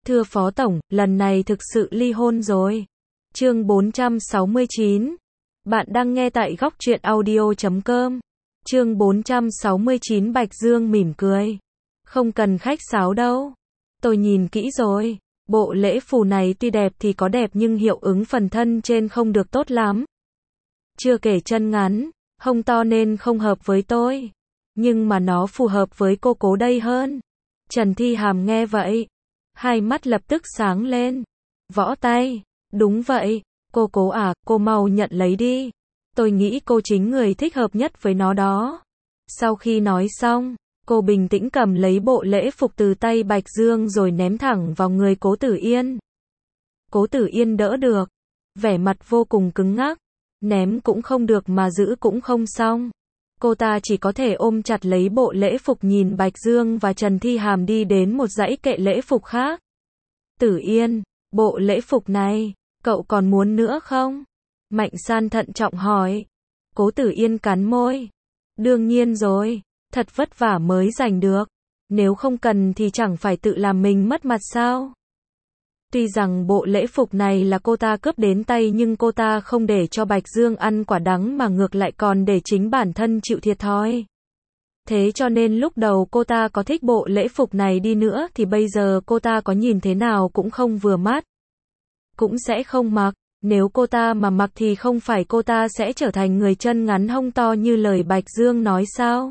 Thưa Phó Tổng, lần này thực sự ly hôn rồi. Chương 469. Bạn đang nghe tại góc truyện audio.com. Chương 469. Bạch Dương mỉm cười. Không cần khách sáo đâu. Tôi nhìn kỹ rồi. Bộ lễ phù này tuy đẹp thì có đẹp nhưng hiệu ứng phần thân trên không được tốt lắm. Chưa kể chân ngắn, hông to nên không hợp với tôi. Nhưng mà nó phù hợp với cô Cố đây hơn. Trần Thi Hàm nghe vậy, hai mắt lập tức sáng lên. Võ tay, đúng vậy, cô Cố à, cô mau nhận lấy đi. Tôi nghĩ cô chính người thích hợp nhất với nó đó. Sau khi nói xong, cô bình tĩnh cầm lấy bộ lễ phục từ tay Bạch Dương rồi ném thẳng vào người Cố Tử Yên. Cố Tử Yên đỡ được, vẻ mặt vô cùng cứng ngắc, ném cũng không được mà giữ cũng không xong. Cô ta chỉ có thể ôm chặt lấy bộ lễ phục nhìn Bạch Dương và Trần Thi Hàm đi đến một dãy kệ lễ phục khác. Tử Yên, bộ lễ phục này, cậu còn muốn nữa không? Mạnh San thận trọng hỏi. Cố Tử Yên cắn môi. Đương nhiên rồi, thật vất vả mới giành được. Nếu không cần thì chẳng phải tự làm mình mất mặt sao? Tuy rằng bộ lễ phục này là cô ta cướp đến tay nhưng cô ta không để cho Bạch Dương ăn quả đắng mà ngược lại còn để chính bản thân chịu thiệt thòi. Thế cho nên lúc đầu cô ta có thích bộ lễ phục này đi nữa thì bây giờ cô ta có nhìn thế nào cũng không vừa mắt. Cũng sẽ không mặc, nếu cô ta mà mặc thì không phải cô ta sẽ trở thành người chân ngắn hông to như lời Bạch Dương nói sao?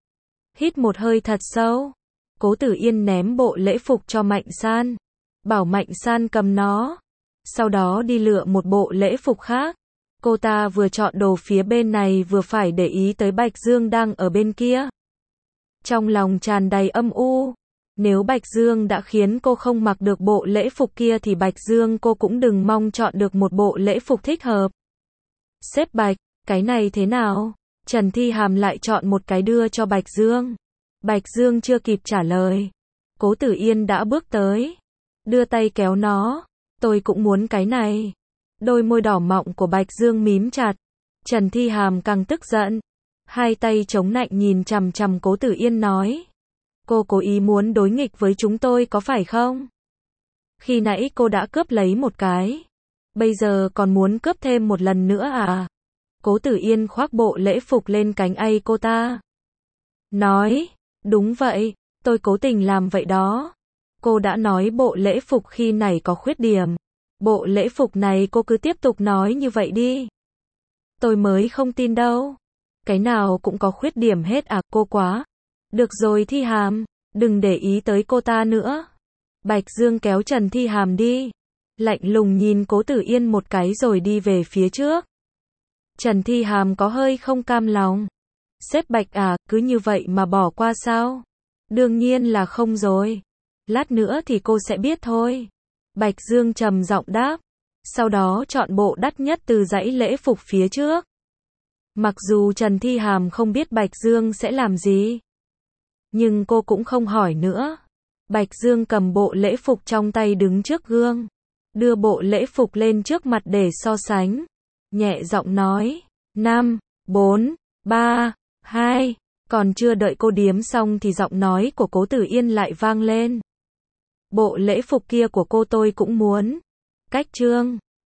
Hít một hơi thật sâu, Cố Tử Yên ném bộ lễ phục cho Mạnh San. Bảo Mạnh San cầm nó. Sau đó đi lựa một bộ lễ phục khác. Cô ta vừa chọn đồ phía bên này vừa phải để ý tới Bạch Dương đang ở bên kia. Trong lòng tràn đầy âm u. Nếu Bạch Dương đã khiến cô không mặc được bộ lễ phục kia thì Bạch Dương cô cũng đừng mong chọn được một bộ lễ phục thích hợp. Sếp Bạch, cái này thế nào? Trần Thi Hàm lại chọn một cái đưa cho Bạch Dương. Bạch Dương chưa kịp trả lời. Cố Tử Yên đã bước tới. Đưa tay kéo nó. Tôi cũng muốn cái này. Đôi môi đỏ mọng của Bạch Dương mím chặt. Trần Thi Hàm càng tức giận. Hai tay chống nạnh nhìn chằm chằm Cố Tử Yên nói. Cô cố ý muốn đối nghịch với chúng tôi có phải không? Khi nãy cô đã cướp lấy một cái. Bây giờ còn muốn cướp thêm một lần nữa à? Cố Tử Yên khoác bộ lễ phục lên cánh tay cô ta. Nói, đúng vậy, tôi cố tình làm vậy đó. Cô đã nói bộ lễ phục khi này có khuyết điểm. Bộ lễ phục này cô cứ tiếp tục nói như vậy đi. Tôi mới không tin đâu. Cái nào cũng có khuyết điểm hết à, cô quá. Được rồi Thi Hàm, đừng để ý tới cô ta nữa. Bạch Dương kéo Trần Thi Hàm đi. Lạnh lùng nhìn Cố Tử Yên một cái rồi đi về phía trước. Trần Thi Hàm có hơi không cam lòng. Sếp Bạch à, cứ như vậy mà bỏ qua sao? Đương nhiên là không rồi. Lát nữa thì cô sẽ biết thôi. Bạch Dương trầm giọng đáp. Sau đó chọn bộ đắt nhất từ dãy lễ phục phía trước. Mặc dù Trần Thi Hàm không biết Bạch Dương sẽ làm gì, nhưng cô cũng không hỏi nữa. Bạch Dương cầm bộ lễ phục trong tay đứng trước gương. Đưa bộ lễ phục lên trước mặt để so sánh. Nhẹ giọng nói. 5, 4, 3, 2. Còn chưa đợi cô điếm xong thì giọng nói của Cố Tử Yên lại vang lên. Bộ lễ phục kia của cô tôi cũng muốn. Cách trương.